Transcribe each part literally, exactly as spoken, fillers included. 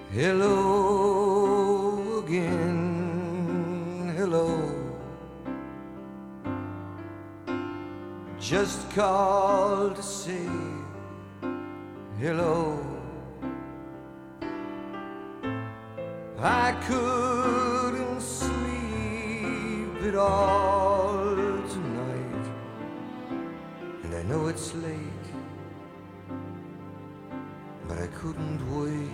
Hello again, hello. Just called to say hello. I couldn't sleep at all tonight, and I know it's late, but I couldn't wait.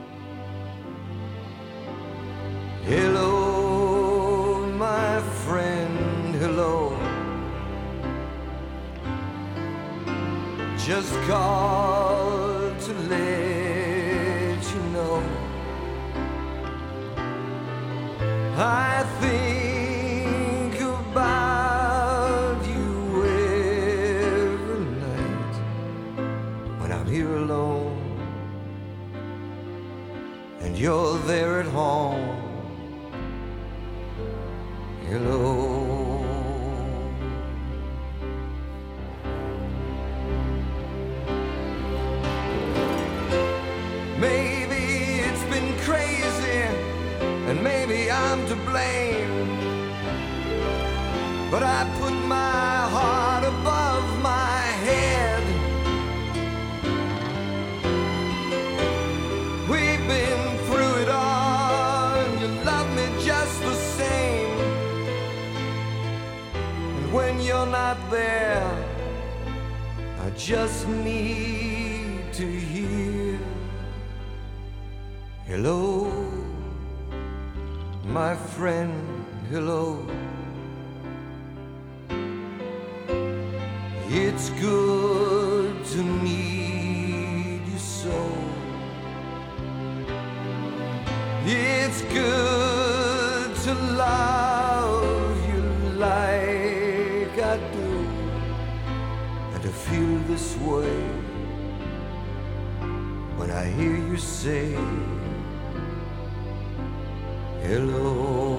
Hello, my friend, hello. Just called to let you know I think about you every night when I'm here alone and you're there at home. Hello. Maybe it's been crazy and maybe I'm to blame, but I put my heart above my head. We've been through it all and you love me just the same. And when you're not there, I just need to hear hello, my friend, hello. It's good to meet you so. It's good to love you like I do, and to feel this way when I hear you say hello.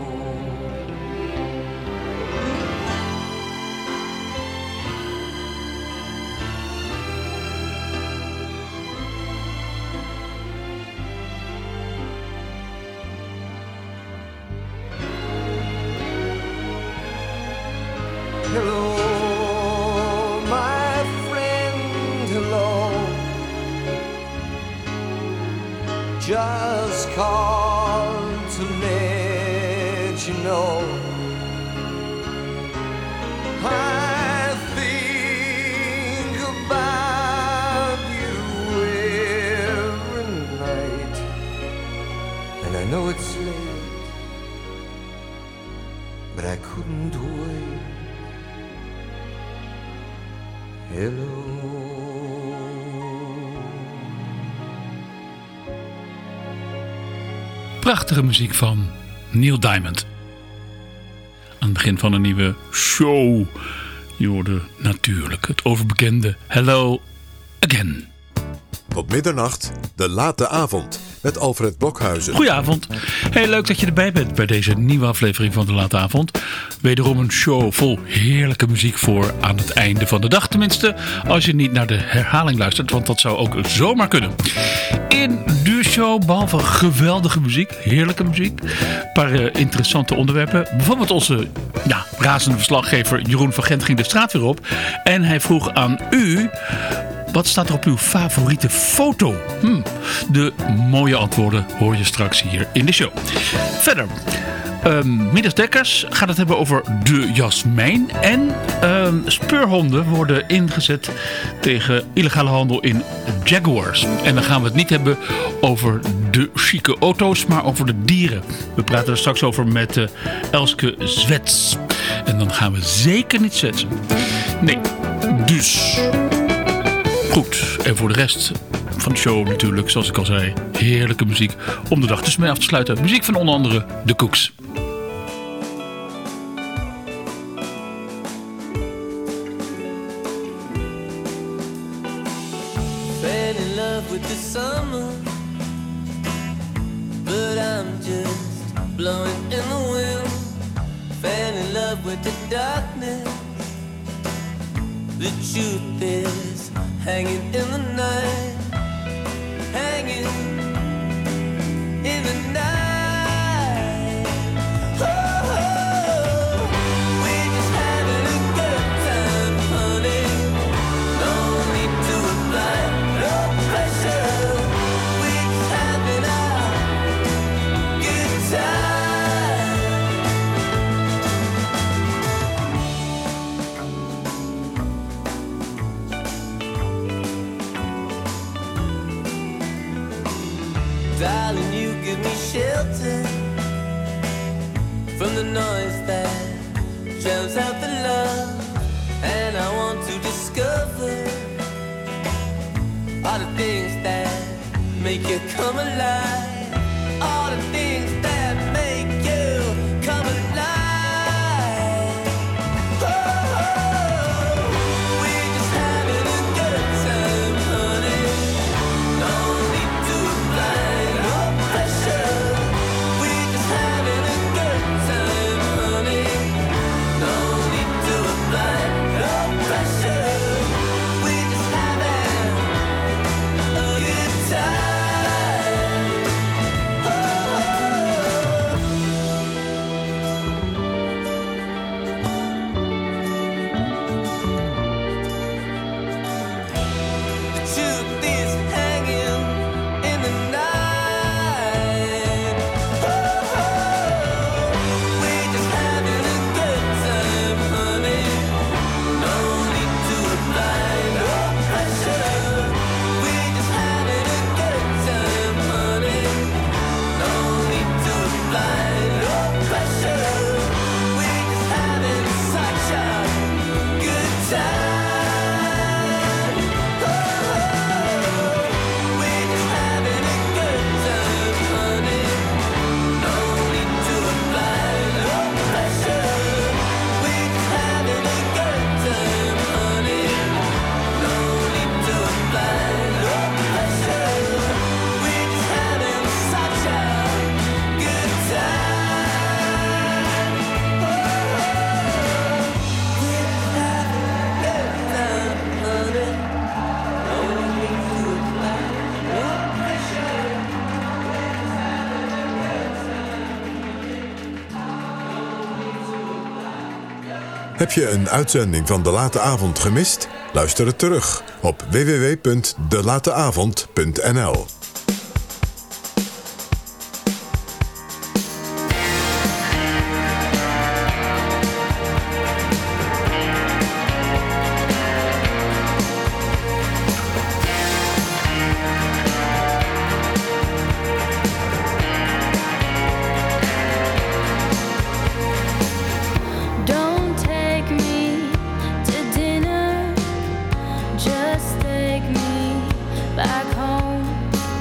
Hello, my friend, hello. Just called to let you know I think about you every night, and I know it's late, but I couldn't wait. Hello. Prachtige muziek van Neil Diamond. Aan het begin van een nieuwe show. Je hoorde natuurlijk het overbekende Hello Again. Tot middernacht, de late avond met Alfred Blokhuizen. Goedenavond. Heel leuk dat je erbij bent bij deze nieuwe aflevering van de late avond. Wederom een show vol heerlijke muziek voor aan het einde van de dag. Tenminste, als je niet naar de herhaling luistert, want dat zou ook zomaar kunnen. In de show, behalve geweldige muziek, heerlijke muziek, een paar uh, interessante onderwerpen. Bijvoorbeeld onze ja, razende verslaggever Jeroen van Gent ging de straat weer op. En hij vroeg aan u: wat staat er op uw favoriete foto? Hm, de mooie antwoorden hoor je straks hier in de show. Verder, um, Midas Dekkers gaat het hebben over de jasmijn. En um, speurhonden worden ingezet tegen illegale handel in Jaguars. En dan gaan we het niet hebben over de chique auto's, maar over de dieren. We praten er straks over met uh, Elske Zwets. En dan gaan we zeker niet zwetsen. Nee, dus... Goed, en voor de rest van de show natuurlijk, zoals ik al zei, heerlijke muziek om de dag dus mee af te sluiten. Muziek van onder andere The Cooks. Fell in love with the summer, but I'm just blowing in the wind. Fell in love with the darkness, the truth is hanging in the night, hanging Darling, you give me shelter from the noise that drowns out the love. And I want to discover all the things that make you come alive. All the things that make you come alive. Oh, oh, we're just having a good time, honey. No need to apply no pressure. We're just having a good time, honey. No need to apply no pressure. We're just having a good time. Truth is hanging in the night. Oh, we're just having a good time, honey. No need to apply no pressure. We're just having a good time, honey. No need to apply no pressure. We're just having such a good time. We're just having a good time, honey. No need to apply no pressure. We're just having a good time, honey. No need to apply no pressure. We're just having such a good time. We're just having a good time, honey. No need to apply no pressure. Heb je een uitzending van De Late Avond gemist? Luister het terug op w w w punt de late avond punt n l. Don't take me to dinner, just take me back home.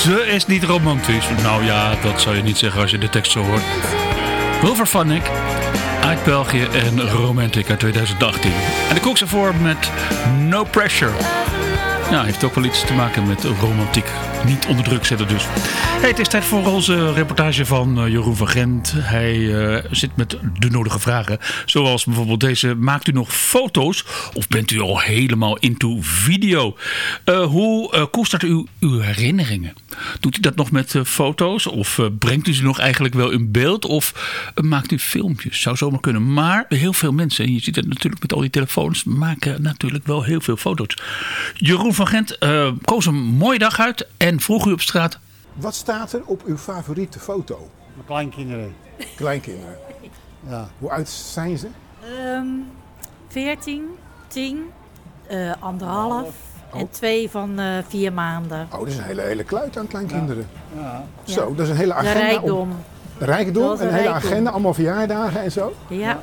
Ze is niet romantisch. Nou ja, dat zou je niet zeggen als je de tekst zo hoort. Wilver Vannek uit België en Romantic uit tweeduizend achttien. En de kook ze voor met No Pressure. Ja, heeft ook wel iets te maken met romantiek. Niet onder druk zetten dus. Hey, het is tijd voor onze reportage van uh, Jeroen van Gent. Hij uh, zit met de nodige vragen. Zoals bijvoorbeeld deze. Maakt u nog foto's? Of bent u al helemaal into video? Uh, hoe uh, koestert u uw herinneringen? Doet u dat nog met uh, foto's? Of uh, brengt u ze nog eigenlijk wel in beeld? Of uh, maakt u filmpjes? Zou zomaar kunnen. Maar heel veel mensen, en je ziet het natuurlijk met al die telefoons, maken natuurlijk wel heel veel foto's. Jeroen van Gent uh, koos een mooie dag uit en vroeg u op straat. Wat staat er op uw favoriete foto? Mijn kleinkinderen. Kleinkinderen. Ja. Hoe oud zijn ze? Um, veertien, tien, uh, anderhalf Oh. en twee van uh, vier maanden. Oh, dat is een hele, hele kluit aan kleinkinderen. Ja. Zo, Ja. dat is een hele De agenda. rijkdom. Om, rijkdom, Dat is een een hele rijkdom. agenda, allemaal verjaardagen en zo. Ja.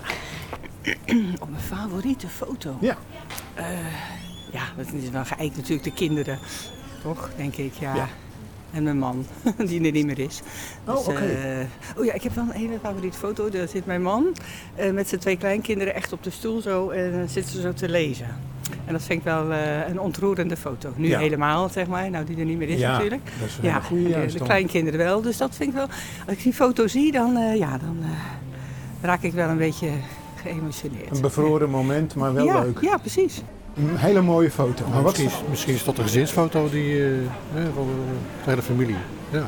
Op mijn favoriete foto? Ja. Uh, ja, dat is wel geëikt natuurlijk de kinderen. Toch, denk ik, ja. Ja. En mijn man, die er niet meer is. Oh, Dus, oké. uh, oh ja, ik heb wel een hele favoriete foto. Daar zit mijn man uh, met zijn twee kleinkinderen echt op de stoel zo. En dan zitten ze zo te lezen. En dat vind ik wel uh, een ontroerende foto. Nu Ja. helemaal, zeg maar. Nou, die er niet meer is Ja, natuurlijk. dat is een Ja, hele goede de, juist de dan. kleinkinderen wel. Dus dat vind ik wel... Als ik die foto zie, dan, uh, ja, dan uh, raak ik wel een beetje geëmotioneerd. Een bevroren moment, maar wel ja, leuk. Ja, precies. Een hele mooie foto. Maar wat Misschien, is- misschien is dat een gezinsfoto die, uh, hè, van de, de hele familie. Ja,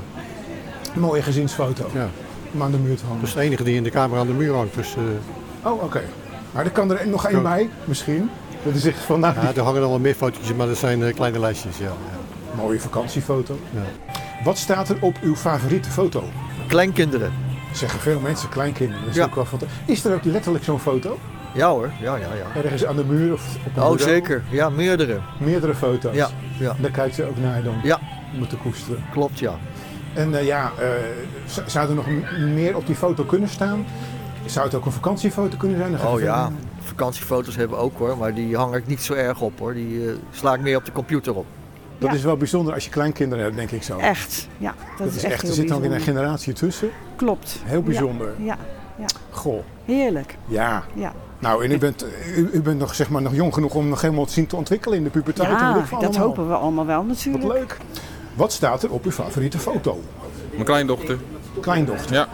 een mooie gezinsfoto ja. om aan de muur te hangen. Dat is de enige die in de kamer aan de muur hangt. Dus, uh, Oh, oké. Maar er kan er nog één Zo. bij, misschien. Dat is echt van, nou, ja, er hangen al wel meer fotootjes, maar dat zijn uh, kleine lijstjes. Ja, ja. mooie vakantiefoto. Ja. Wat staat er op uw favoriete foto? Kleinkinderen. Zeggen veel mensen, kleinkinderen. Dat is Ja. ook wel foto. Is er ook letterlijk zo'n foto? Ja hoor, ja, ja, ja. Ergens aan de muur of op een Oh bureau? zeker, ja, meerdere. Meerdere foto's. Ja, ja, Daar kijkt ze ook naar dan. ja, Om het te koesteren. klopt ja. En uh, ja, uh, z- zou er nog m- meer op die foto kunnen staan? Zou het ook een vakantiefoto kunnen zijn? Dan gaat Oh het ja, verder. vakantiefoto's hebben we ook hoor, maar die hang ik niet zo erg op hoor. Die uh, sla ik meer op de computer op. Dat Ja. is wel bijzonder als je kleinkinderen hebt, denk ik zo. Echt, ja. Dat, Dat is echt, er heel zit dan weer een bijzonder. generatie tussen. Klopt. Heel bijzonder. Ja, ja. Goh, Heerlijk. ja. Ja, Nou, en u bent, u, u bent nog, zeg maar, nog jong genoeg om nog helemaal te zien te ontwikkelen in de puberteit. en weet ja ik veel dat allemaal. hopen we allemaal wel natuurlijk. Wat leuk. Wat staat er op uw favoriete foto? Mijn kleindochter. Kleindochter. Ja.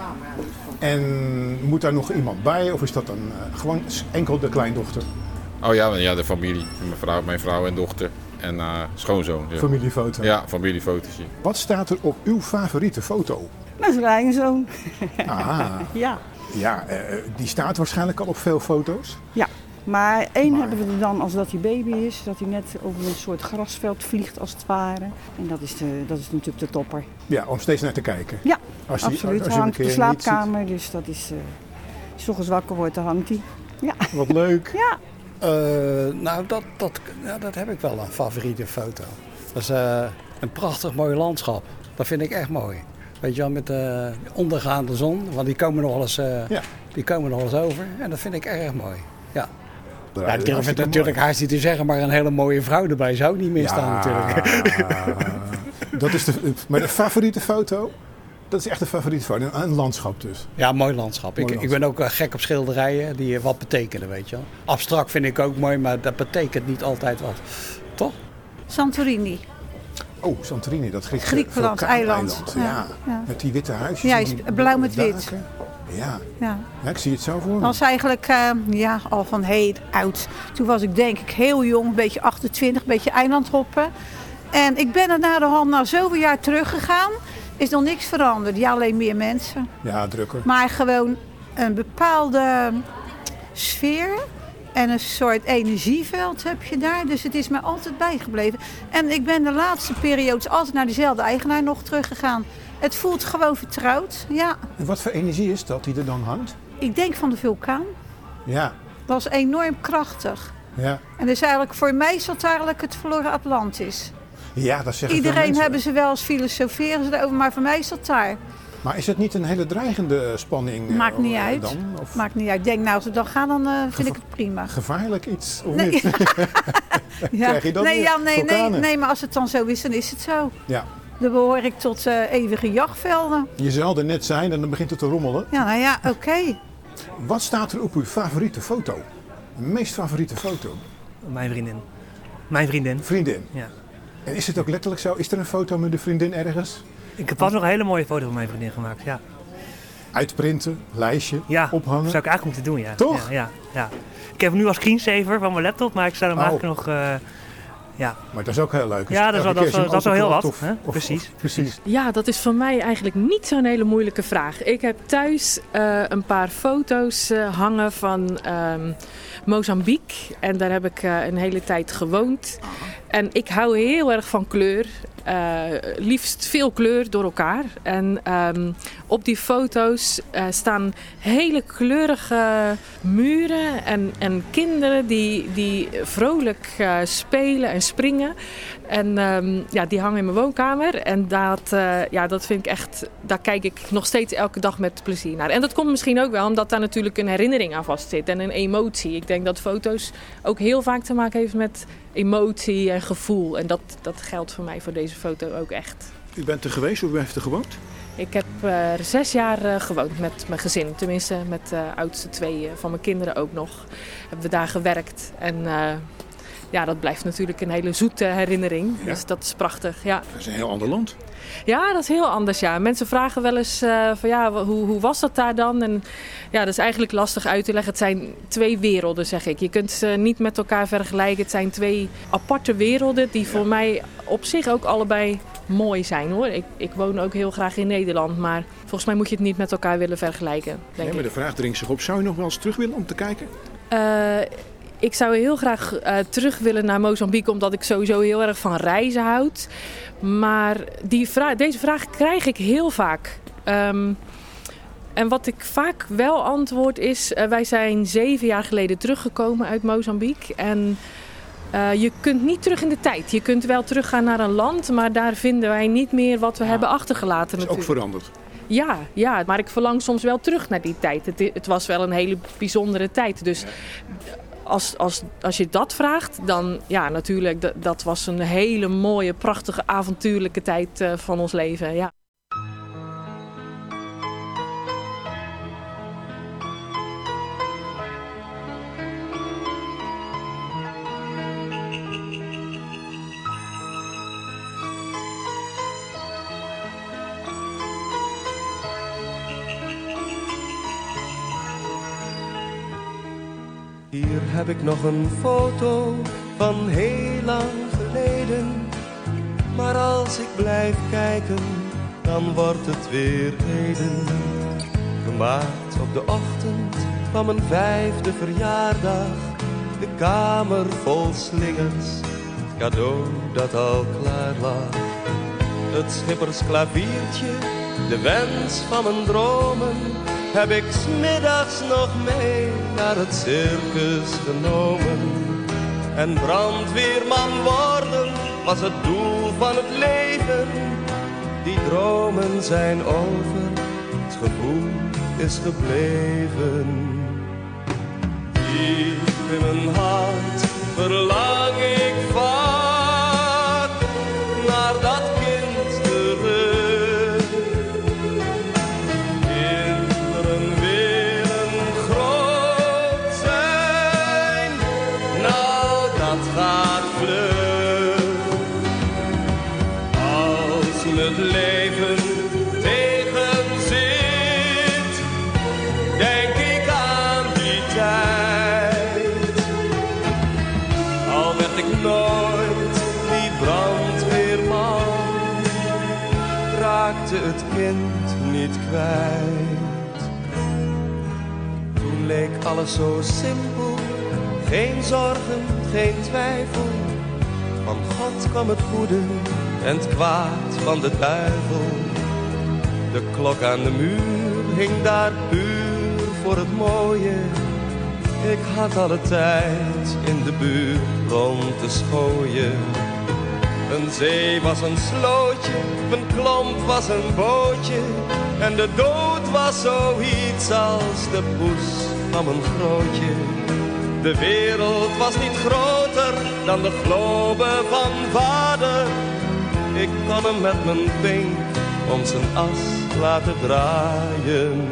En moet daar nog iemand bij? Of is dat dan uh, gewoon enkel de kleindochter? Oh ja, ja, de familie. Mijn vrouw, mijn vrouw en dochter. En uh, schoonzoon. Ja. Familiefoto. Ja, familiefotootje. Wat staat er op uw favoriete foto? Mijn kleinzoon. Aha. Ja. Ja, uh, die staat waarschijnlijk al op veel foto's. Ja. Maar één Maar- hebben we er dan als dat hij baby is. Dat hij net over een soort grasveld vliegt als het ware. En dat is, de, dat is natuurlijk de topper. Ja, om steeds naar te kijken. Ja, Als die- absoluut. als je Hij hem hangt een op de keer niet slaapkamer. Dus dat is... Uh, als je 's ochtends wakker wordt, dan hangt hij. Ja. ziet. Wat leuk. Ja. Uh, nou, dat, dat, ja, dat heb ik wel, een favoriete foto. Dat is uh, een prachtig mooi landschap. Dat vind ik echt mooi. Weet je wel, met de ondergaande zon. Want die komen nog wel eens, uh, Ja. die komen nog wel eens over. En dat vind ik erg mooi. Ja. Ja, Ja, ik durf het hartstikke natuurlijk mooi. haast niet te zeggen, maar een hele mooie vrouw erbij zou niet misstaan natuurlijk. Dat is de, maar de favoriete foto? Dat is echt de favoriete foto. Een, een landschap dus. Ja, mooi landschap. Mooi ik, ik ben ook uh, gek op schilderijen die wat betekenen, weet je wel. Abstract vind ik ook mooi, maar dat betekent niet altijd wat. Toch? Santorini. Oh, Santorini, dat Griekse Griekenland, vulkaaeiland. eiland. Ja, Ja, ja. met die witte huisjes. Ja, en is die blauw met daken. wit. Ja. Ja. ja, ik zie het zo voor me. Dat was eigenlijk uh, ja, al van heel oud. Toen was ik denk ik heel jong, een beetje achtentwintig, een beetje eilandhoppen. En ik ben er na de hand na zoveel jaar teruggegaan. Is nog niks veranderd. Ja, alleen meer mensen. Ja, drukker. Maar gewoon een bepaalde sfeer en een soort energieveld heb je daar. Dus het is mij altijd bijgebleven. En ik ben de laatste periodes altijd naar dezelfde eigenaar nog teruggegaan. Het voelt gewoon vertrouwd. Ja, En wat voor energie is dat die er dan hangt? ik denk van de vulkaan. Ja, Dat was enorm krachtig. ja. En dus eigenlijk voor mij is dat eigenlijk het verloren Atlantis. Ja, dat zeggen veel Iedereen mensen. hebben ze wel eens filosoferen ze erover, maar voor mij is dat daar. Maar is het niet een hele dreigende spanning? eh, Maakt niet uit. Dan? Of Maakt niet uit. Ik denk nou, als we dan gaan, dan uh, vind ik het prima. gevaarlijk iets? Of Nee. niet? Ja. Krijg je dat nee, weer? ja, nee, nee, Vulkanen? nee, maar als het dan zo is, dan is het zo. Ja, Dan behoor ik tot uh, eeuwige jachtvelden. Je zal er net zijn en dan begint het te rommelen. Ja, nou ja, oké. Okay. Wat staat er op uw favoriete foto? Meest favoriete foto? Mijn vriendin. Mijn vriendin. Vriendin? Ja. En is het ook letterlijk zo? Is er een foto met de vriendin ergens? Ik heb pas nog een hele mooie foto van mijn vriendin gemaakt, ja. Uitprinten, lijstje, ja, ophangen? Dat zou ik eigenlijk moeten doen, ja. Toch? Ja, ja, ja. Ik heb hem nu als screensaver van mijn laptop, maar ik zou hem oh. eigenlijk nog... Uh, ja. Maar dat is ook heel leuk. Ja, dat is wel, dat, dat is wel heel wat. Of, hè? Of, precies. Of, precies. Ja, dat is voor mij eigenlijk niet zo'n hele moeilijke vraag. Ik heb thuis uh, een paar foto's uh, hangen van um, Mozambique. En daar heb ik uh, een hele tijd gewoond. En ik hou heel erg van kleur. Uh, liefst veel kleur door elkaar. En um, op die foto's uh, staan hele kleurige muren en, en kinderen die, die vrolijk uh, spelen en springen. En um, ja, die hangen in mijn woonkamer. En dat, uh, ja, dat vind ik echt, daar kijk ik nog steeds elke dag met plezier naar. En dat komt misschien ook wel omdat daar natuurlijk een herinnering aan vast zit en een emotie. Ik denk dat foto's ook heel vaak te maken heeft met emotie en gevoel. En dat, dat geldt voor mij voor deze foto ook echt. U bent er geweest of u heeft er gewoond? Ik heb uh, er zes jaar uh, gewoond met mijn gezin. Tenminste met de uh, oudste twee uh, van mijn kinderen ook nog. Hebben we daar gewerkt. En uh, ja, dat blijft natuurlijk een hele zoete herinnering. Ja. Dus dat is prachtig. Ja. Dat is een heel ander land. Ja, dat is heel anders. Ja. Mensen vragen wel eens uh, van ja, hoe, hoe was dat daar dan? En ja, dat is eigenlijk lastig uit te leggen. Het zijn twee werelden, zeg ik. Je kunt ze niet met elkaar vergelijken. Het zijn twee aparte werelden die voor ja. mij op zich ook allebei mooi zijn, hoor. Ik, ik woon ook heel graag in Nederland, maar volgens mij moet je het niet met elkaar willen vergelijken. Denk nee, maar de vraag dringt zich op. Zou je nog wel eens terug willen om te kijken? Uh, ik zou heel graag uh, terug willen naar Mozambique, omdat ik sowieso heel erg van reizen houd. Maar die vra- deze vraag krijg ik heel vaak. Um, en wat ik vaak wel antwoord is, uh, wij zijn zeven jaar geleden teruggekomen uit Mozambique. En uh, je kunt niet terug in de tijd. Je kunt wel teruggaan naar een land, maar daar vinden wij niet meer wat we ja, hebben achtergelaten. Het is natuurlijk ook veranderd. Ja, ja, maar ik verlang soms wel terug naar die tijd. Het, het was wel een hele bijzondere tijd. Dus ja. als, als, als je dat vraagt, dan ja, natuurlijk, d- dat was een hele mooie, prachtige, avontuurlijke tijd uh, van ons leven. Ja. Hier heb ik nog een foto van heel lang geleden. Maar als ik blijf kijken, dan wordt het weer heden. Gemaakt op de ochtend van mijn vijfde verjaardag. De kamer vol slingers, het cadeau dat al klaar lag. Het schippersklaviertje, de wens van mijn dromen, heb ik 's middags nog mee naar het circus genomen. En brandweerman worden was het doel van het leven. Die dromen zijn over, het gevoel is gebleven. Diep in mijn hart verlang ik vaak naar dat kind terug. Kinderen willen groot zijn, nou dat gaat vlug. Als het leven tegenzit, denk ik aan die tijd. Al werd ik nooit die brandweerman, raakte het kind niet kwijt. Toen leek alles zo simpel, geen zorgen, geen twijfel. Van God kwam het goede en het kwaad van de duivel. De klok aan de muur hing daar puur voor het mooie. Ik had alle tijd in de buurt rond te schooien. Een zee was een slootje, een klomp was een bootje. En de dood was zoiets als de poes van mijn grootje. De wereld was niet groter dan de globe van vader. Ik kan hem met mijn pink om zijn as laten draaien.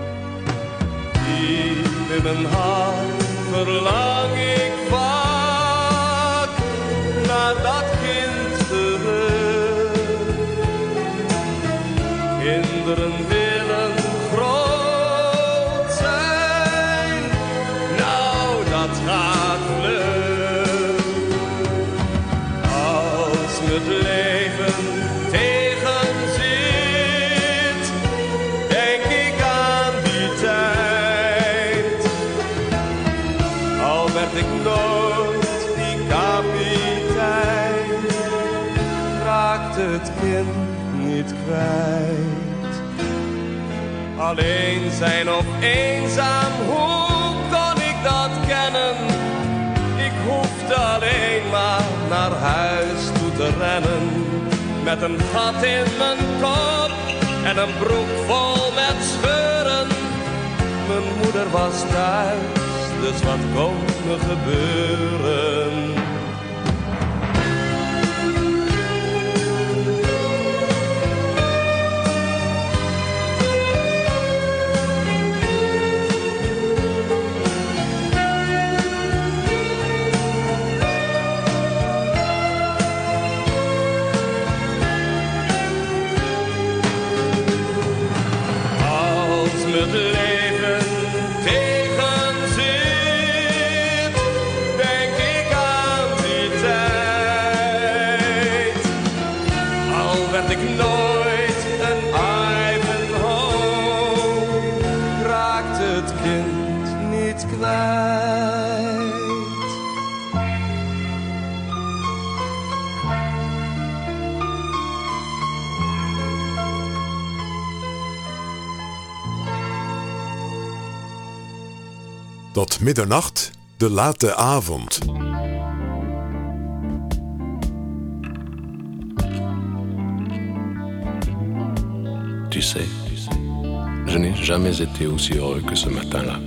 Diep in mijn hart verlang ik vaak naar dat kind terug. Kinderen willen groot zijn, nou dat gaat vlug. Als me het leven tegenzit, denk ik aan die tijd. Al werd ik nooit die kapitein, raakte het kind niet kwijt. Alleen zijn of eenzaam, hoe kon ik dat kennen? Ik hoefde alleen maar naar huis toe te rennen. Met een gat in mijn kop en een broek vol met scheuren. Mijn moeder was thuis, dus wat kon me gebeuren? Het leven tegenzit, denk ik aan die tijd. Al werd ik nooit een Ivanhoe, raakte het kind niet kwijt. Tot middernacht, de late avond. Tu sais, je n'ai jamais été aussi heureux que ce matin-là.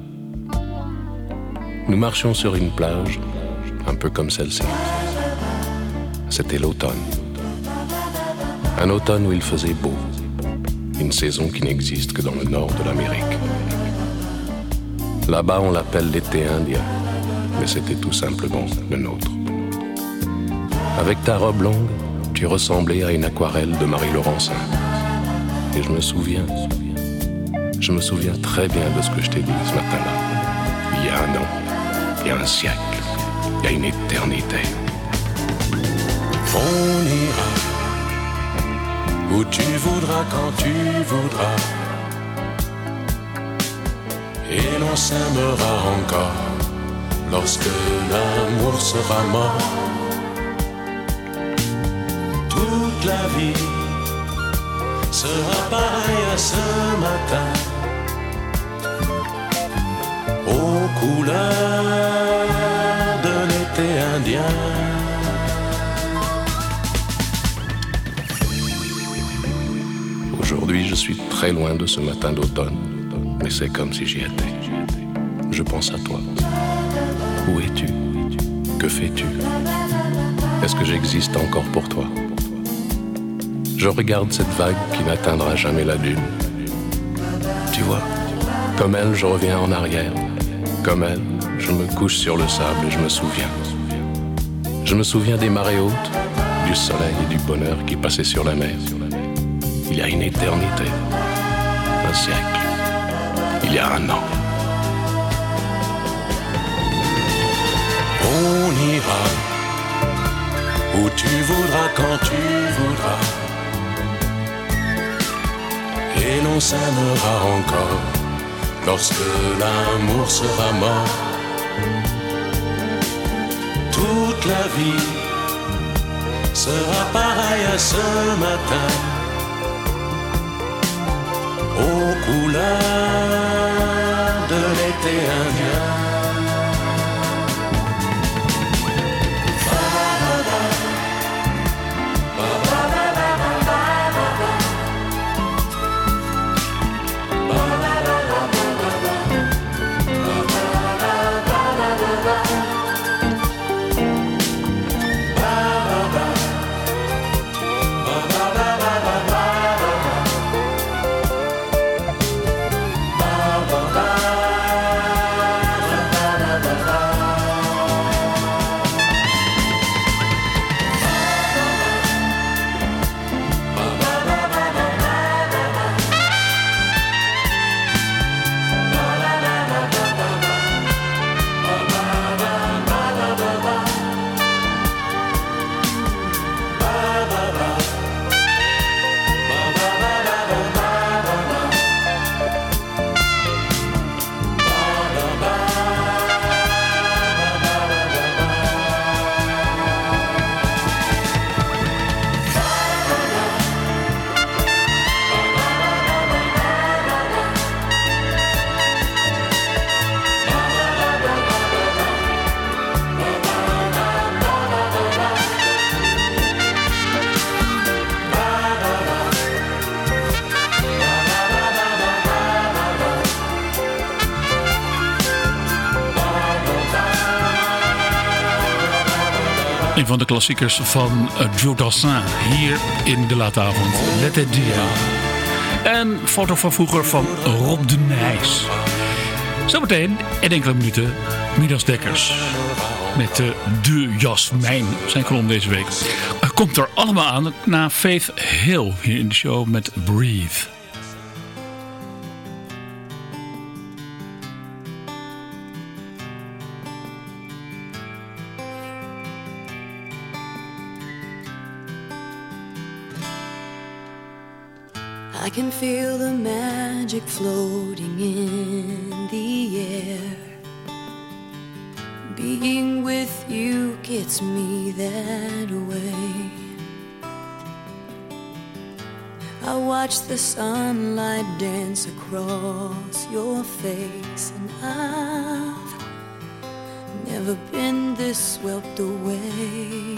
Nous marchions sur une plage, un peu comme celle-ci. C'était l'automne. Un automne où il faisait beau. Une saison qui n'existe que dans le nord de l'Amérique. Là-bas, on l'appelle l'été indien, mais c'était tout simplement le nôtre. Avec ta robe longue, tu ressemblais à une aquarelle de Marie Laurencin. Et je me souviens, je me souviens très bien de ce que je t'ai dit ce matin-là. Il y a un an, il y a un siècle, il y a une éternité. On ira où tu voudras, quand tu voudras. Et l'on s'aimera encore lorsque l'amour sera mort. Toute la vie sera pareille à ce matin, aux couleurs de l'été indien. Aujourd'hui, je suis très loin de ce matin d'automne. Mais c'est comme si j'y étais. Je pense à toi. Où es-tu? Que fais-tu? Est-ce que j'existe encore pour toi? Je regarde cette vague qui n'atteindra jamais la dune. Tu vois, comme elle, je reviens en arrière. Comme elle, je me couche sur le sable et je me souviens. Je me souviens des marées hautes, du soleil et du bonheur qui passaient sur la mer. Il y a une éternité, un siècle. Il y a un an. On ira où tu voudras, quand tu voudras. Et l'on s'aimera encore lorsque l'amour sera mort. Toute la vie sera pareille à ce matin, aux couleurs de l'été indien. Een van de klassiekers van Joe Dassin hier in de late avond. Let it dire. En foto van vroeger van Rob de Nijs. Zometeen in enkele minuten Midas Dekkers. Met uh, De Jasmijn, zijn kolom deze week. Uh, komt er allemaal aan na Faith Hill hier in de show met Breathe. I can feel the magic floating in the air. Being with you gets me that way. I watch the sunlight dance across your face, and I've never been this swept away.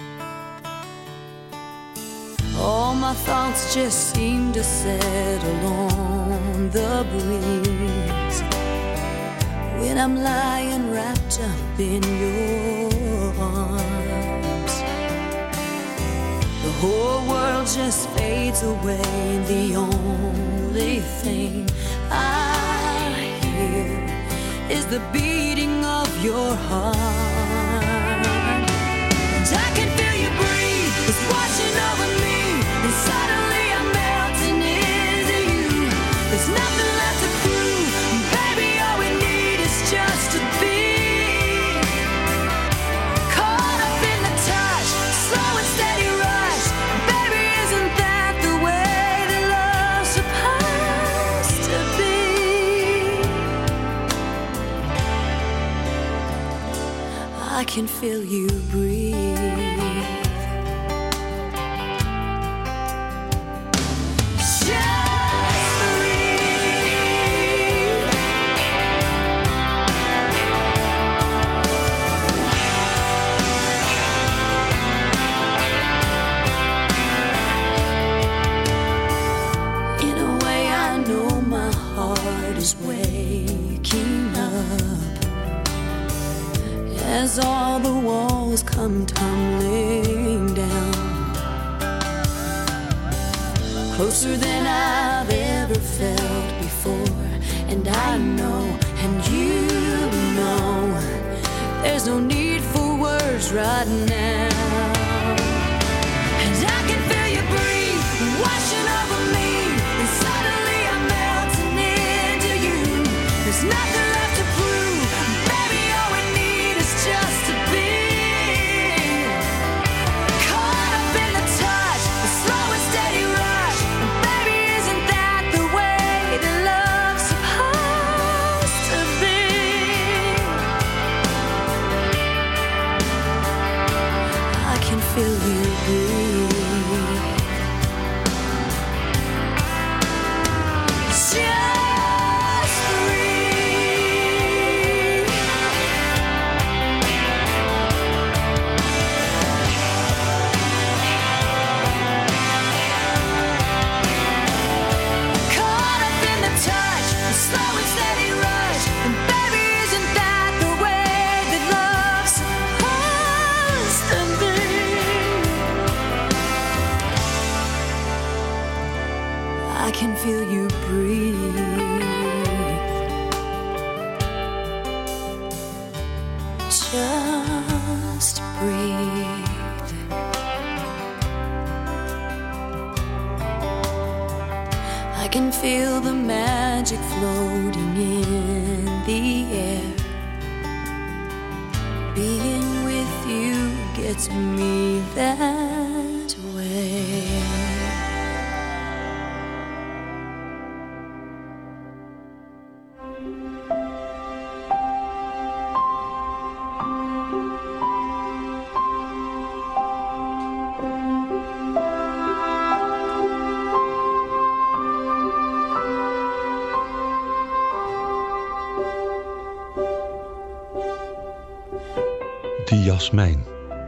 All my thoughts just seem to settle on the breeze when I'm lying wrapped up in your arms. The whole world just fades away, and the only thing I hear is the beating of your heart. And I can feel you breathe, it's washing over me. And suddenly I'm melting into you. There's nothing left to prove. Baby, all we need is just to be caught up in the touch, slow and steady rush. Baby, isn't that the way that love's supposed to be? I can feel you breathe. Is waking up as all the walls come tumbling down, closer than I've ever felt before. And I know, and you know, there's no need for words right now. And I can feel you breathe, washing over me, and suddenly I'm melting into you. There's nothing left to prove. Baby, all we need is just to be caught up in the touch, the slow and steady rush. And baby, isn't that the way that love's supposed to be? I can feel you breathe. Just breathe. Caught up in the touch, the slow and steady rush. And baby, isn't that the way that love's supposed to be? I can feel you breathe. Just breathe. I can feel the magic floating in the air. Being with you gets me that way. De jasmijn.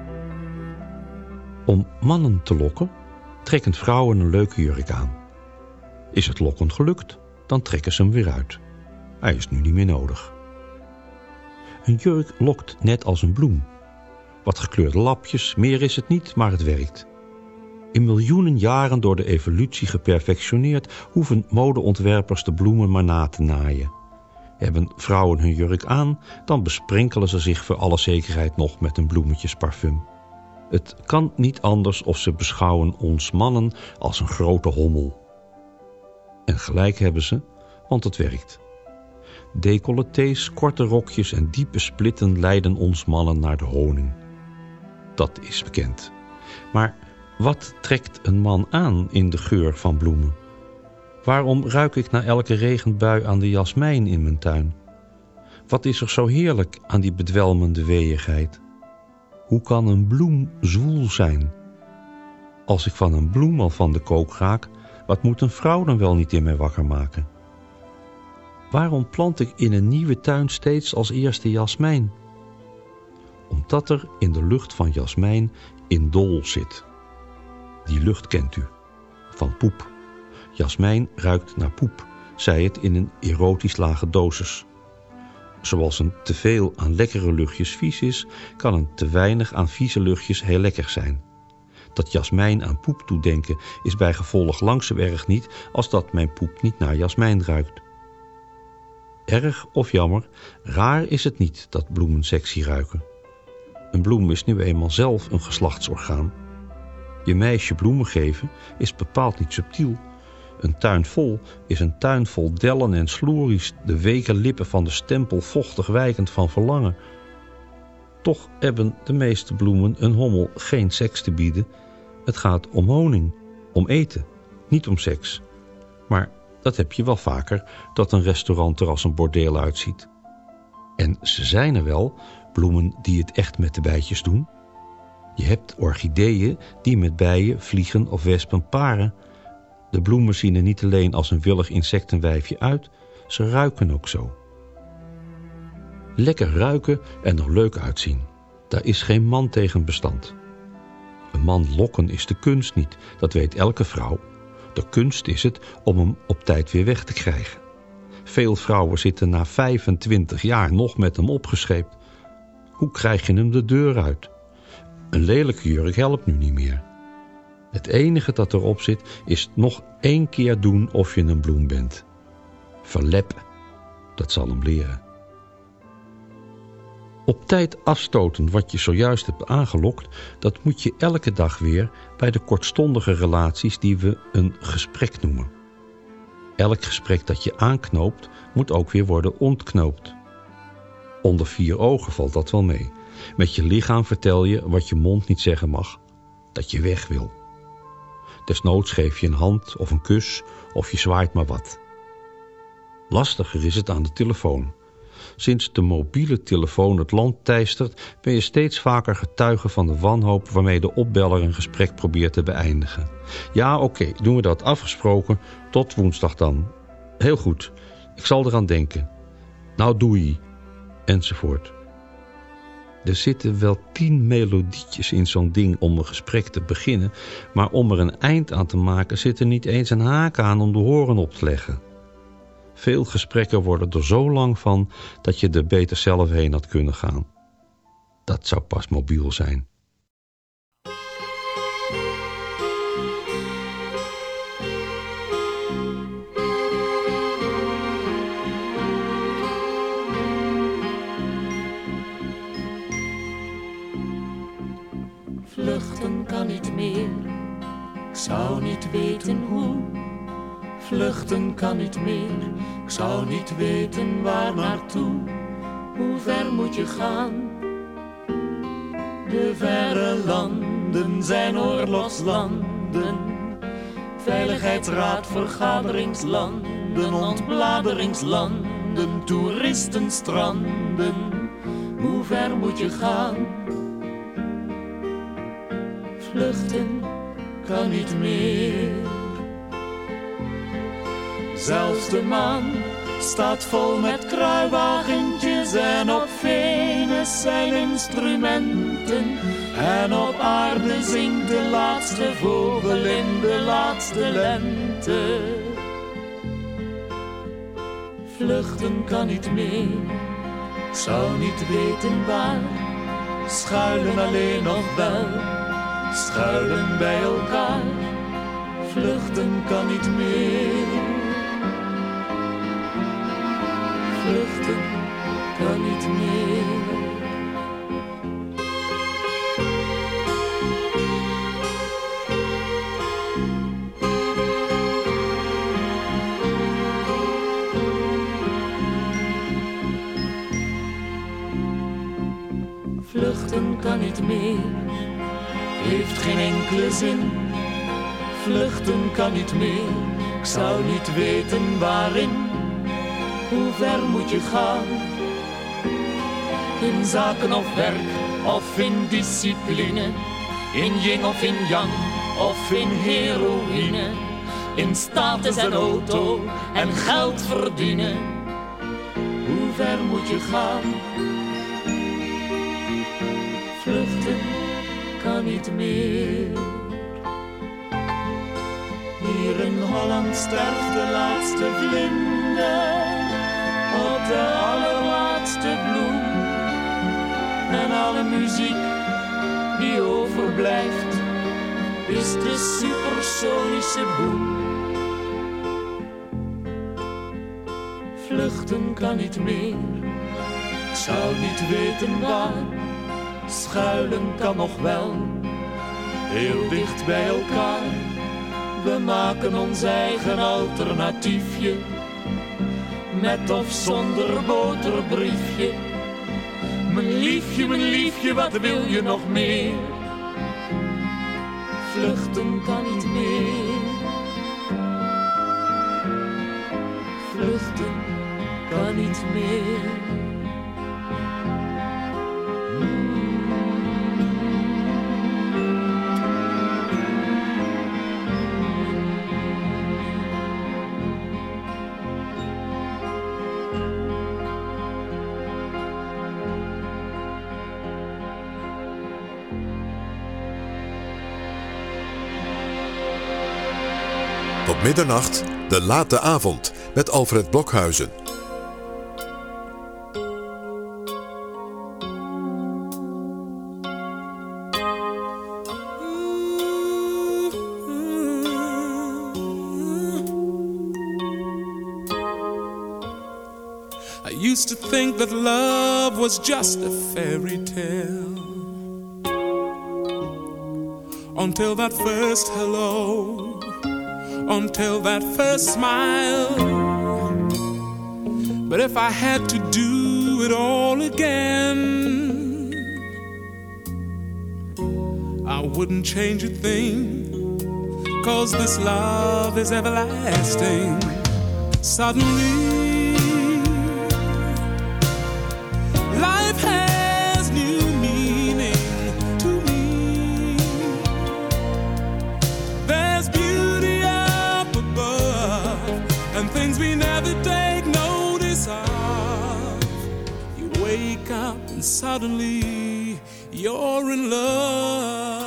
Om mannen te lokken, trekken vrouwen een leuke jurk aan. Is het lokken gelukt, dan trekken ze hem weer uit. Hij is nu niet meer nodig. Een jurk lokt net als een bloem. Wat gekleurde lapjes, meer is het niet, maar het werkt. In miljoenen jaren door de evolutie geperfectioneerd hoeven modeontwerpers de bloemen maar na te naaien. Hebben vrouwen hun jurk aan, dan besprenkelen ze zich voor alle zekerheid nog met een bloemetjesparfum. Het kan niet anders of ze beschouwen ons mannen als een grote hommel. En gelijk hebben ze, want het werkt. Decolletés, korte rokjes en diepe splitten leiden ons mannen naar de honing. Dat is bekend. Maar wat trekt een man aan in de geur van bloemen? Waarom ruik ik na elke regenbui aan de jasmijn in mijn tuin? Wat is er zo heerlijk aan die bedwelmende weeïgheid? Hoe kan een bloem zwoel zijn? Als ik van een bloem al van de kook raak, wat moet een vrouw dan wel niet in mij wakker maken? Waarom plant ik in een nieuwe tuin steeds als eerste jasmijn? Omdat er in de lucht van jasmijn indol zit. Die lucht kent u, van poep. Jasmijn ruikt naar poep, zei het in een erotisch lage dosis. Zoals een teveel aan lekkere luchtjes vies is, kan een te weinig aan vieze luchtjes heel lekker zijn. Dat jasmijn aan poep toedenken is bijgevolg lang zo erg niet als dat mijn poep niet naar jasmijn ruikt. Erg of jammer, raar is het niet dat bloemen sexy ruiken. Een bloem is nu eenmaal zelf een geslachtsorgaan. Je meisje bloemen geven is bepaald niet subtiel. Een tuin vol is een tuin vol dellen en sloeries, de weke lippen van de stempel vochtig wijkend van verlangen. Toch hebben de meeste bloemen een hommel geen seks te bieden. Het gaat om honing, om eten, niet om seks. Maar dat heb je wel vaker, dat een restaurant er als een bordeel uitziet. En ze zijn er wel, bloemen die het echt met de bijtjes doen. Je hebt orchideeën die met bijen, vliegen of wespen paren. De bloemen zien er niet alleen als een willig insectenwijfje uit, ze ruiken ook zo. Lekker ruiken en er leuk uitzien, daar is geen man tegen bestand. Een man lokken is de kunst niet, dat weet elke vrouw. De kunst is het om hem op tijd weer weg te krijgen. Veel vrouwen zitten na vijfentwintig jaar nog met hem opgescheept. Hoe krijg je hem de deur uit? Een lelijke jurk helpt nu niet meer. Het enige dat erop zit is nog één keer doen of je een bloem bent. Verlep, dat zal hem leren. Op tijd afstoten wat je zojuist hebt aangelokt, dat moet je elke dag weer bij de kortstondige relaties die we een gesprek noemen. Elk gesprek dat je aanknoopt, moet ook weer worden ontknoopt. Onder vier ogen valt dat wel mee. Met je lichaam vertel je wat je mond niet zeggen mag, dat je weg wil. Desnoods geef je een hand of een kus of je zwaait maar wat. Lastiger is het aan de telefoon. Sinds de mobiele telefoon het land teistert, ben je steeds vaker getuige van de wanhoop waarmee de opbeller een gesprek probeert te beëindigen. Ja, oké, okay, doen we dat afgesproken, tot woensdag dan. Heel goed, ik zal eraan denken. Nou doei, enzovoort. Er zitten wel tien melodietjes in zo'n ding om een gesprek te beginnen, maar om er een eind aan te maken zit er niet eens een haak aan om de horen op te leggen. Veel gesprekken worden er zo lang van dat je er beter zelf heen had kunnen gaan. Dat zou pas mobiel zijn. Vluchten kan niet meer, ik zou niet weten hoe. Vluchten kan niet meer, ik zou niet weten waar naartoe. Hoe ver moet je gaan? De verre landen zijn oorlogslanden. Veiligheidsraad, vergaderingslanden, ontbladeringslanden, toeristenstranden. Hoe ver moet je gaan? Vluchten kan niet meer. Zelfs de maan staat vol met kruiwagentjes en op Venus zijn instrumenten. En op aarde zingt de laatste vogel in de laatste lente. Vluchten kan niet meer, ik zou niet weten waar. schuilen alleen nog wel, schuilen bij elkaar, vluchten kan niet meer. Vluchten kan niet meer. Vluchten kan niet meer, heeft geen enkele zin. Vluchten kan niet meer, ik zou niet weten waarin. Hoe ver moet je gaan? In zaken of werk, of in discipline. In yin of in yang, of in heroïne. In status en auto, en geld verdienen. Hoe ver moet je gaan? Vluchten kan niet meer. Hier in Holland sterft de laatste vlinder op de allerlaatste bloem. En alle muziek die overblijft is de supersonische boem. Vluchten kan niet meer, ik zou niet weten waar. Schuilen kan nog wel, heel dicht bij elkaar. We maken ons eigen alternatiefje, met of zonder boterbriefje. Mijn liefje, mijn liefje, wat wil je nog meer? Vluchten kan niet meer. Vluchten kan niet meer. Tot middernacht, de late avond, met Alfred Blokhuizen. I used to think that love was just a fairy tale, until that first hello, until that first smile. But if I had to do it all again, I wouldn't change a thing, 'cause this love is everlasting. Suddenly life has new meaning to me. There's beauty up above and things we never take notice of. You wake up and suddenly you're in love.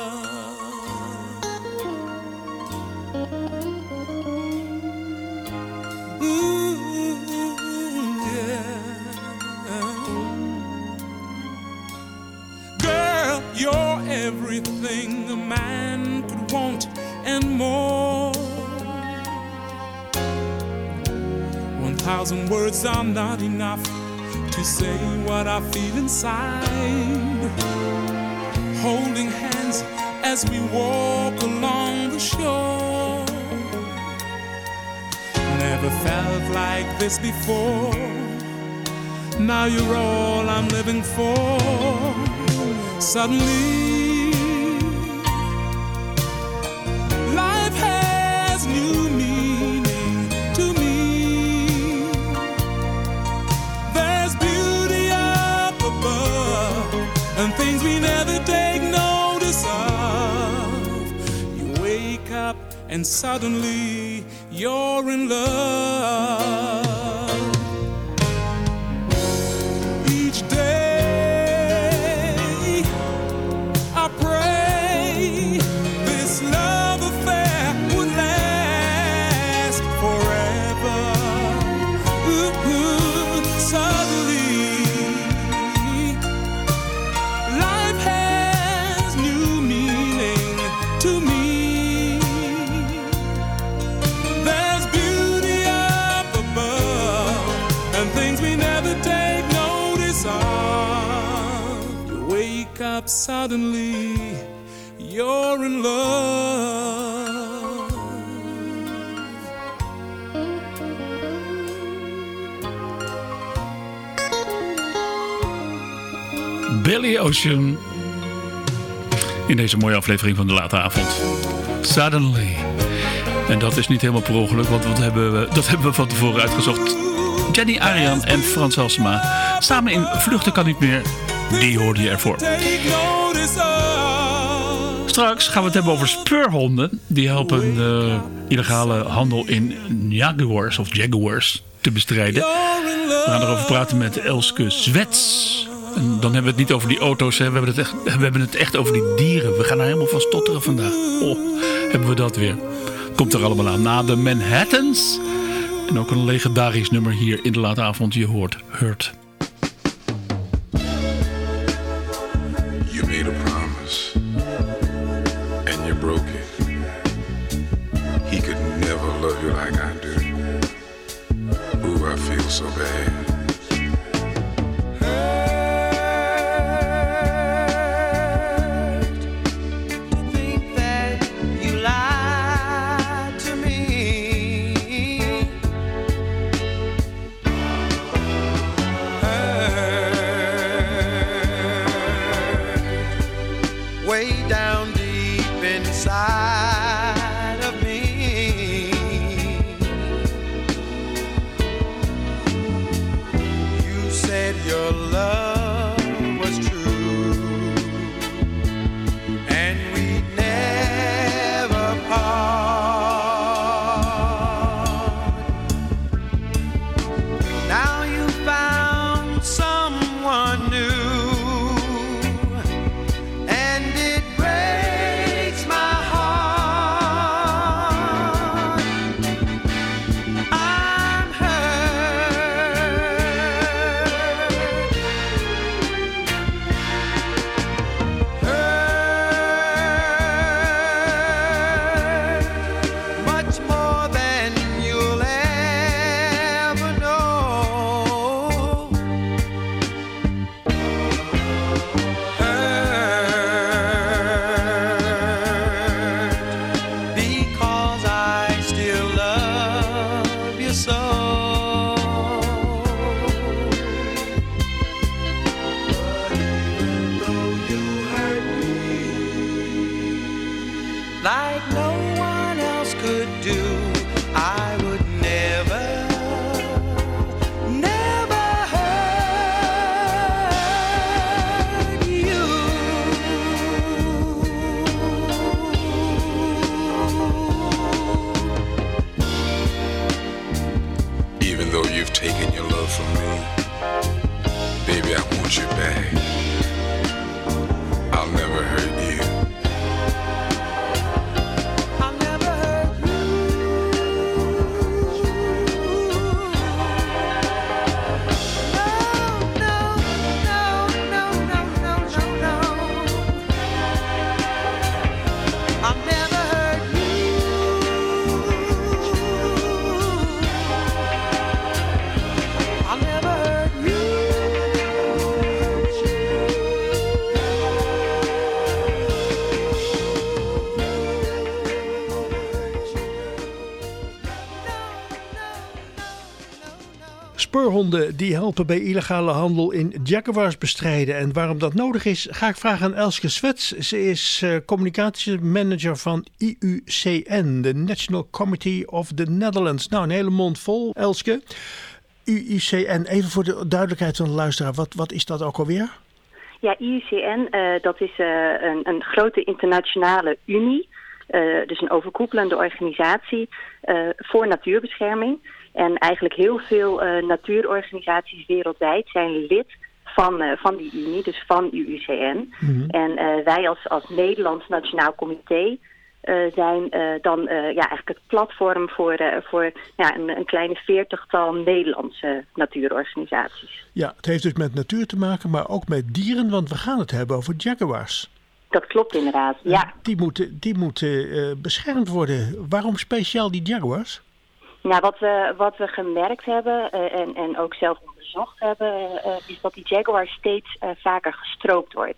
You're everything a man could want and more. One thousand words are not enough to say what I feel inside. Holding hands as we walk along the shore. Never felt like this before. Now you're all I'm living for. Suddenly, life has new meaning to me. There's beauty up above and things we never take notice of. You wake up and suddenly you're in love. Each day this love affair would last forever. Ooh, suddenly life suddenly you're in love. Billy Ocean in deze mooie aflevering van de late avond. Suddenly. En dat is niet helemaal per ongeluk, want dat hebben we, dat hebben we van tevoren uitgezocht. Jenny Arian en Frans Halsema samen in Vluchten kan niet meer. Die hoorde je ervoor. Straks gaan we het hebben over speurhonden. Die helpen de illegale handel in jaguars of jaguars te bestrijden. We gaan erover praten met Elske Zwets. En dan hebben we het niet over die auto's. Hè. We, hebben het echt, we hebben het echt over die dieren. We gaan er helemaal van stotteren vandaag. Oh, hebben we dat weer. Komt er allemaal aan. Na de Manhattans. En ook een legendarisch nummer hier in de late avond. Je hoort Hurt. You made a promise. And you broke it. He could never love you like I do. Ooh, I feel so bad. Speurhonden die helpen bij illegale handel in jaguars bestrijden. En waarom dat nodig is, ga ik vragen aan Elske Zwets. Ze is uh, communicatiemanager van I U C N, de National Committee of the Netherlands. Nou, een hele mond vol, Elske. I U C N, even voor de duidelijkheid van de luisteraar, wat, wat is dat ook alweer? Ja, I U C N, uh, dat is uh, een, een grote internationale unie. Uh, dus een overkoepelende organisatie uh, voor natuurbescherming. En eigenlijk heel veel uh, natuurorganisaties wereldwijd zijn lid van, uh, van die unie, dus van I U C N. Mm-hmm. En uh, wij als, als Nederlands Nationaal Comité uh, zijn uh, dan uh, ja, eigenlijk het platform voor, uh, voor ja, een, een kleine veertigtal Nederlandse natuurorganisaties. Ja, het heeft dus met natuur te maken, maar ook met dieren, want we gaan het hebben over jaguars. Dat klopt inderdaad, ja. Die moeten, die moeten uh, beschermd worden. Waarom speciaal die jaguars? Nou, wat we, wat we gemerkt hebben uh, en, en ook zelf onderzocht hebben, uh, is dat die jaguar steeds uh, vaker gestroopt wordt.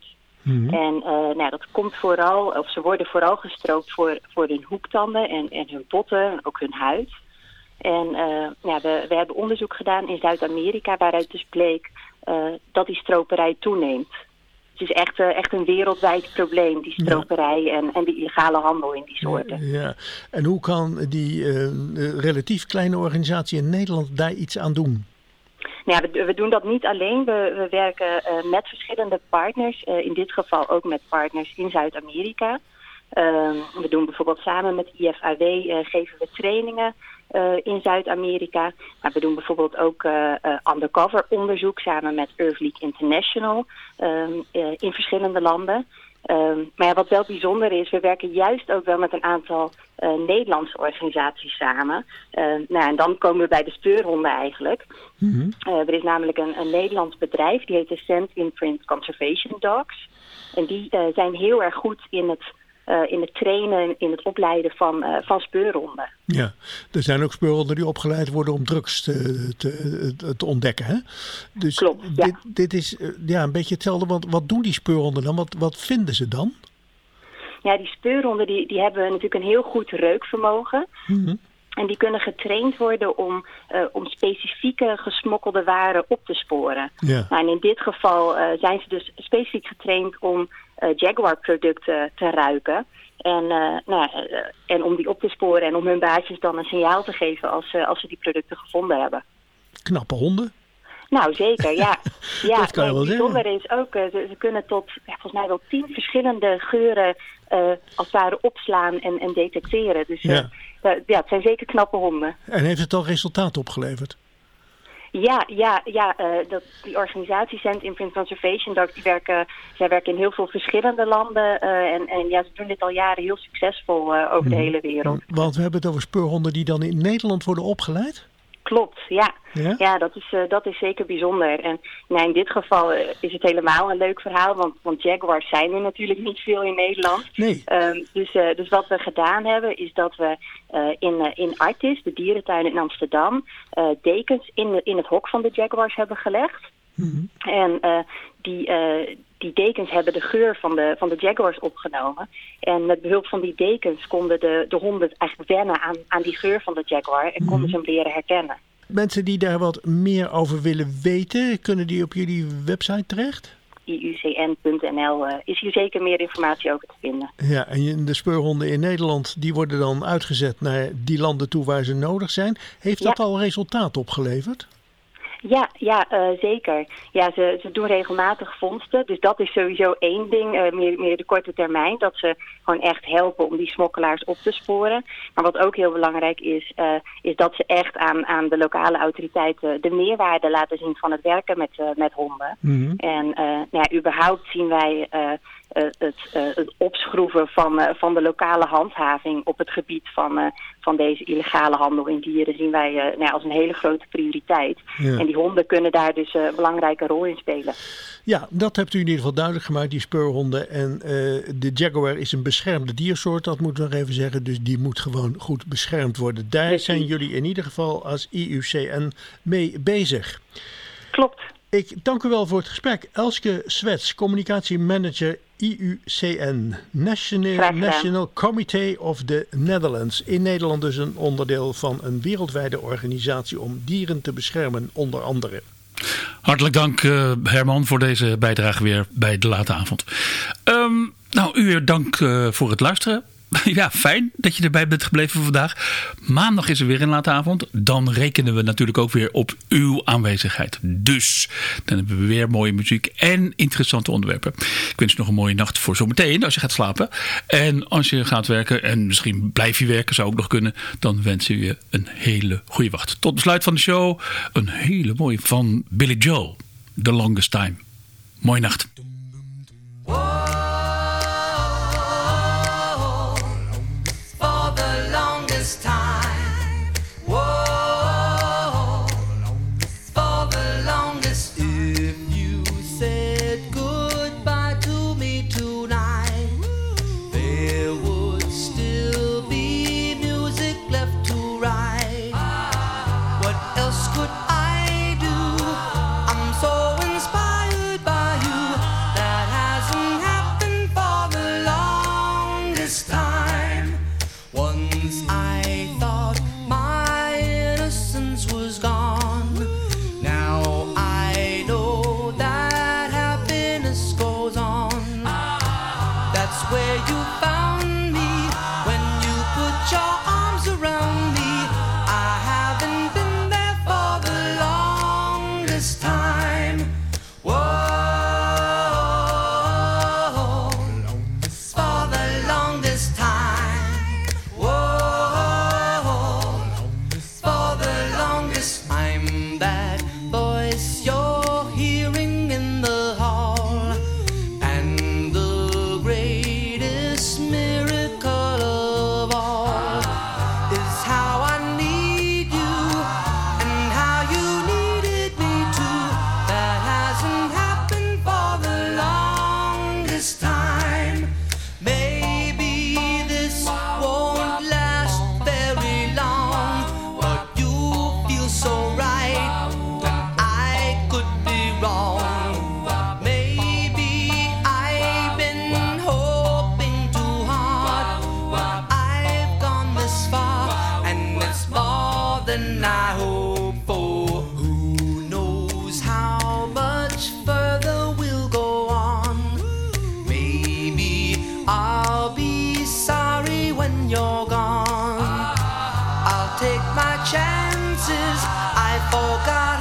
Mm-hmm. En uh, nou, dat komt vooral, of ze worden vooral gestroopt voor, voor hun hoektanden en, en hun botten en ook hun huid. En uh, ja, we, we hebben onderzoek gedaan in Zuid-Amerika waaruit dus bleek uh, dat die stroperij toeneemt. Het is echt, uh, echt een wereldwijd probleem, die stroperij ja. en, en de illegale handel in die soorten. Ja. En hoe kan die uh, relatief kleine organisatie in Nederland daar iets aan doen? Nou ja, we, we doen dat niet alleen. We, we werken uh, met verschillende partners. Uh, in dit geval ook met partners in Zuid-Amerika. Uh, we doen bijvoorbeeld samen met I F A W uh, geven we trainingen uh, in Zuid-Amerika. Maar we doen bijvoorbeeld ook uh, uh, undercover onderzoek samen met Earth League International uh, uh, in verschillende landen. Um, maar ja, wat wel bijzonder is, we werken juist ook wel met een aantal uh, Nederlandse organisaties samen. Uh, nou, en dan komen we bij de speurhonden eigenlijk. Mm-hmm. Uh, er is namelijk een, een Nederlands bedrijf, die heet de Scent Imprint Conservation Dogs. En die uh, zijn heel erg goed in het, uh, in het trainen, in het opleiden van, uh, van speurhonden. Ja, er zijn ook speurhonden die opgeleid worden om drugs te, te, te ontdekken. Hè? Dus Klopt, ja. dit, dit is ja, een beetje hetzelfde. Want wat doen die speurhonden dan? Wat, wat vinden ze dan? Ja, die speurhonden die, die hebben natuurlijk een heel goed reukvermogen. Mm-hmm. En die kunnen getraind worden om, uh, om specifieke gesmokkelde waren op te sporen. Ja. Nou, en in dit geval uh, zijn ze dus specifiek getraind om uh, Jaguar-producten te ruiken. En, uh, nou, uh, en om die op te sporen en om hun baasjes dan een signaal te geven als, uh, als ze die producten gevonden hebben. Knappe honden. Nou, zeker, ja. ja dat kan je wel zeggen. Het bijzondere is ook, uh, ze, ze kunnen tot ja, volgens mij wel tien verschillende geuren uh, als het ware opslaan en, en detecteren. Dus uh, ja. Uh, ja, het zijn zeker knappe honden. En heeft het al resultaat opgeleverd? Ja, ja, ja uh, dat, die organisatie Scent Imprint Conservation Dogs, die werken, zij werken in heel veel verschillende landen. Uh, en, en ja, ze doen dit al jaren heel succesvol uh, over mm. de hele wereld. Want we hebben het over speurhonden die dan in Nederland worden opgeleid? Klopt, ja. Ja, ja dat, is, uh, dat is zeker bijzonder. En nou, in dit geval uh, is het helemaal een leuk verhaal, want, want Jaguars zijn er natuurlijk niet veel in Nederland. Nee. Um, dus, uh, dus wat we gedaan hebben, is dat we uh, in, uh, in Artis, de dierentuin in Amsterdam, uh, dekens in, de, in het hok van de Jaguars hebben gelegd. Mm-hmm. En uh, die, uh, die dekens hebben de geur van de, van de Jaguars opgenomen. En met behulp van die dekens konden de, de honden eigenlijk wennen aan, aan die geur van de Jaguar en konden mm-hmm. ze hem leren herkennen. Mensen die daar wat meer over willen weten, kunnen die op jullie website terecht? I U C N punt N L uh, is hier zeker meer informatie over te vinden. Ja, en de speurhonden in Nederland, die worden dan uitgezet naar die landen toe waar ze nodig zijn. Heeft dat ja. al resultaat opgeleverd? Ja, ja uh, zeker. Ja, ze, ze doen regelmatig vondsten. Dus dat is sowieso één ding, uh, meer, meer de korte termijn. Dat ze gewoon echt helpen om die smokkelaars op te sporen. Maar wat ook heel belangrijk is, uh, is dat ze echt aan, aan de lokale autoriteiten de meerwaarde laten zien van het werken met, uh, met honden. Mm-hmm. En uh, nou ja, überhaupt zien wij uh, uh, het, uh, het opschroeven van, uh, van de lokale handhaving op het gebied van, uh, van deze illegale handel in dieren zien wij uh, nou ja, als een hele grote prioriteit. Ja. En die honden kunnen daar dus uh, een belangrijke rol in spelen. Ja, dat hebt u in ieder geval duidelijk gemaakt, die speurhonden. En uh, de Jaguar is een beschermde diersoort, dat moeten we nog even zeggen. Dus die moet gewoon goed beschermd worden. Daar Precies. zijn jullie in ieder geval als I U C N mee bezig. Klopt. Ik dank u wel voor het gesprek. Elske Swets, communicatiemanager I U C N, National, National Committee of the Netherlands. In Nederland dus een onderdeel van een wereldwijde organisatie om dieren te beschermen, onder andere. Hartelijk dank uh, Herman voor deze bijdrage weer bij De Late Avond. Um, nou, u weer dank uh, voor het luisteren. Ja, fijn dat je erbij bent gebleven vandaag. Maandag is er weer een late avond. Dan rekenen we natuurlijk ook weer op uw aanwezigheid. Dus dan hebben we weer mooie muziek en interessante onderwerpen. Ik wens je nog een mooie nacht voor zometeen als je gaat slapen. En als je gaat werken en misschien blijf je werken, zou ook nog kunnen. Dan wensen we je een hele goede wacht. Tot besluit van de show een hele mooie van Billy Joel. The Longest Time. Mooie nacht. Could I do? I'm so inspired by you. found me when you put your arms around me. I haven't been there for the longest time. Whoa, for the longest time. Whoa, for the longest time. That voice you're hearing in the hall, and the greatest miracle of all is how I need you and how you needed me too. That hasn't happened for the longest time. Maybe this won't last very long, but you feel so right that I could be wrong. Maybe I've been hoping too hard, but I've gone this far, and it's more than I hoped for. Who knows how much further we'll go on? Maybe I'll be sorry when you're gone. I'll take my chances. I forgot